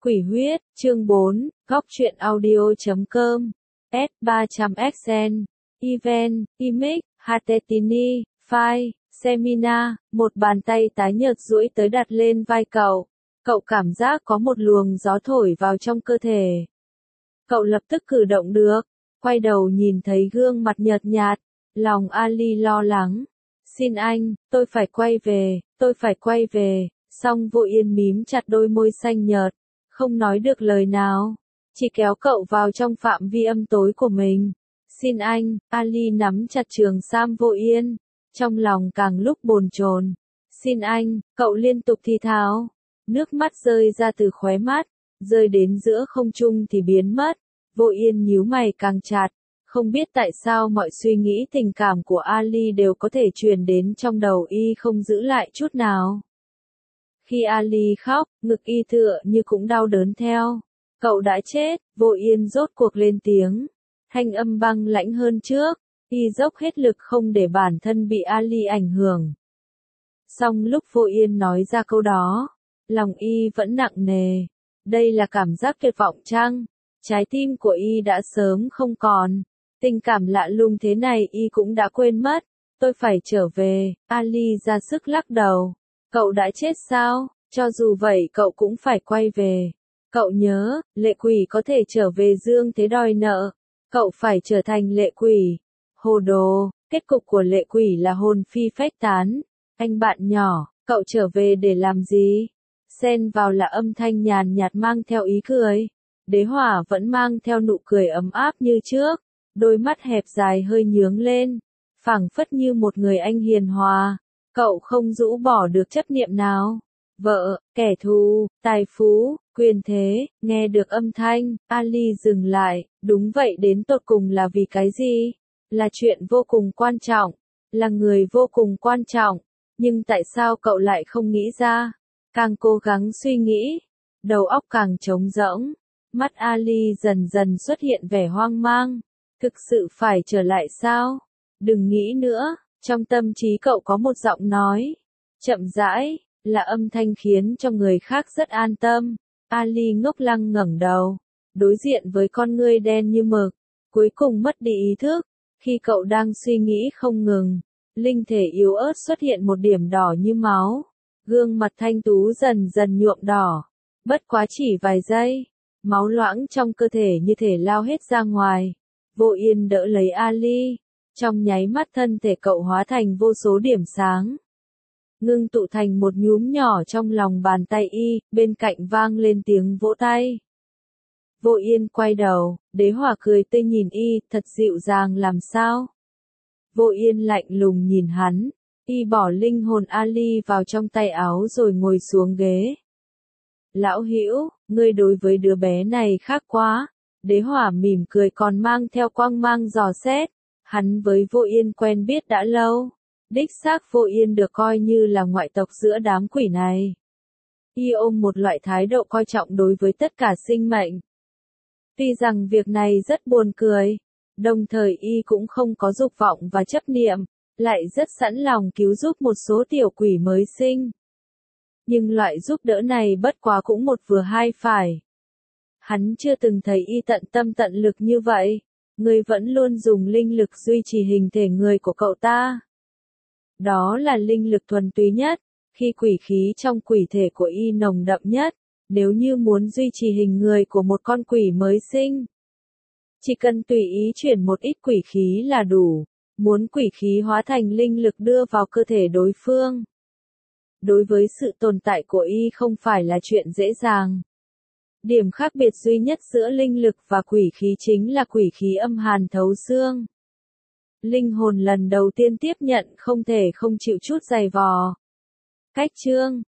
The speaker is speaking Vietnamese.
Quỷ huyết, chương 4, góc truyện audio.com, S300XN, Event, Image, Hatetini, File, Seminar, một bàn tay tái nhợt duỗi tới đặt lên vai cậu. Cậu cảm giác có một luồng gió thổi vào trong cơ thể. Cậu lập tức cử động được, quay đầu nhìn thấy gương mặt nhợt nhạt, lòng Ali lo lắng. Xin anh, tôi phải quay về, song Vô Yên mím chặt đôi môi xanh nhợt, không nói được lời nào, chỉ kéo cậu vào trong phạm vi âm tối của mình. Xin anh, Ali nắm chặt trường sam Vô Yên, trong lòng càng lúc bồn chồn. Xin anh, cậu liên tục thì thào, nước mắt rơi ra từ khóe mắt, rơi đến giữa không trung thì biến mất. Vô Yên nhíu mày càng chặt, không biết tại sao mọi suy nghĩ tình cảm của Ali đều có thể truyền đến trong đầu y không giữ lại chút nào. Khi Ali khóc, ngực y tựa như cũng đau đớn theo. Cậu đã chết, Vô Yên rốt cuộc lên tiếng. Thanh âm băng lãnh hơn trước, y dốc hết lực không để bản thân bị Ali ảnh hưởng. Song lúc Vô Yên nói ra câu đó, lòng y vẫn nặng nề. Đây là cảm giác tuyệt vọng chăng? Trái tim của y đã sớm không còn. Tình cảm lạ lùng thế này y cũng đã quên mất. Tôi phải trở về, Ali ra sức lắc đầu. Cậu đã chết sao? Cho dù vậy cậu cũng phải quay về. Cậu nhớ, lệ quỷ có thể trở về dương thế đòi nợ. Cậu phải trở thành lệ quỷ. Hồ đồ, kết cục của lệ quỷ là hồn phi phách tán. Anh bạn nhỏ, cậu trở về để làm gì? Xen vào là âm thanh nhàn nhạt mang theo ý cười. Đế Hỏa vẫn mang theo nụ cười ấm áp như trước. Đôi mắt hẹp dài hơi nhướng lên. Phảng phất như một người anh hiền hòa. Cậu không rũ bỏ được chấp niệm nào. Vợ, kẻ thù, tài phú, quyền thế, nghe được âm thanh, Ali dừng lại, đúng vậy đến tột cùng là vì cái gì? Là chuyện vô cùng quan trọng, là người vô cùng quan trọng, nhưng tại sao cậu lại không nghĩ ra? Càng cố gắng suy nghĩ, đầu óc càng trống rỗng, mắt Ali dần dần xuất hiện vẻ hoang mang, thực sự phải trở lại sao? Đừng nghĩ nữa. Trong tâm trí cậu có một giọng nói, chậm rãi, là âm thanh khiến cho người khác rất an tâm. Ali ngốc lăng ngẩng đầu, đối diện với con ngươi đen như mực, cuối cùng mất đi ý thức. Khi cậu đang suy nghĩ không ngừng, linh thể yếu ớt xuất hiện một điểm đỏ như máu, gương mặt thanh tú dần dần nhuộm đỏ. Bất quá chỉ vài giây, máu loãng trong cơ thể như thể lao hết ra ngoài. Vô Yên đỡ lấy Ali. Trong nháy mắt thân thể cậu hóa thành vô số điểm sáng. Ngưng tụ thành một nhúm nhỏ trong lòng bàn tay y, bên cạnh vang lên tiếng vỗ tay. Vô Yên quay đầu, Đế Hỏa cười tươi nhìn y, thật dịu dàng làm sao? Vô Yên lạnh lùng nhìn hắn, y bỏ linh hồn Ali vào trong tay áo rồi ngồi xuống ghế. Lão Hữu, ngươi đối với đứa bé này khác quá. Đế Hỏa mỉm cười còn mang theo quang mang dò xét. Hắn với Vô Yên quen biết đã lâu. Đích xác Vô Yên được coi như là ngoại tộc giữa đám quỷ này. Y ôm một loại thái độ coi trọng đối với tất cả sinh mệnh. Tuy rằng việc này rất buồn cười, đồng thời y cũng không có dục vọng và chấp niệm, lại rất sẵn lòng cứu giúp một số tiểu quỷ mới sinh. Nhưng loại giúp đỡ này bất quá cũng một vừa hai phải. Hắn chưa từng thấy y tận tâm tận lực như vậy. Ngươi vẫn luôn dùng linh lực duy trì hình thể người của cậu ta. Đó là linh lực thuần túy nhất, khi quỷ khí trong quỷ thể của y nồng đậm nhất, nếu như muốn duy trì hình người của một con quỷ mới sinh. Chỉ cần tùy ý chuyển một ít quỷ khí là đủ, muốn quỷ khí hóa thành linh lực đưa vào cơ thể đối phương. Đối với sự tồn tại của y không phải là chuyện dễ dàng. Điểm khác biệt duy nhất giữa linh lực và quỷ khí chính là quỷ khí âm hàn thấu xương. Linh hồn lần đầu tiên tiếp nhận không thể không chịu chút dày vò. Cách chương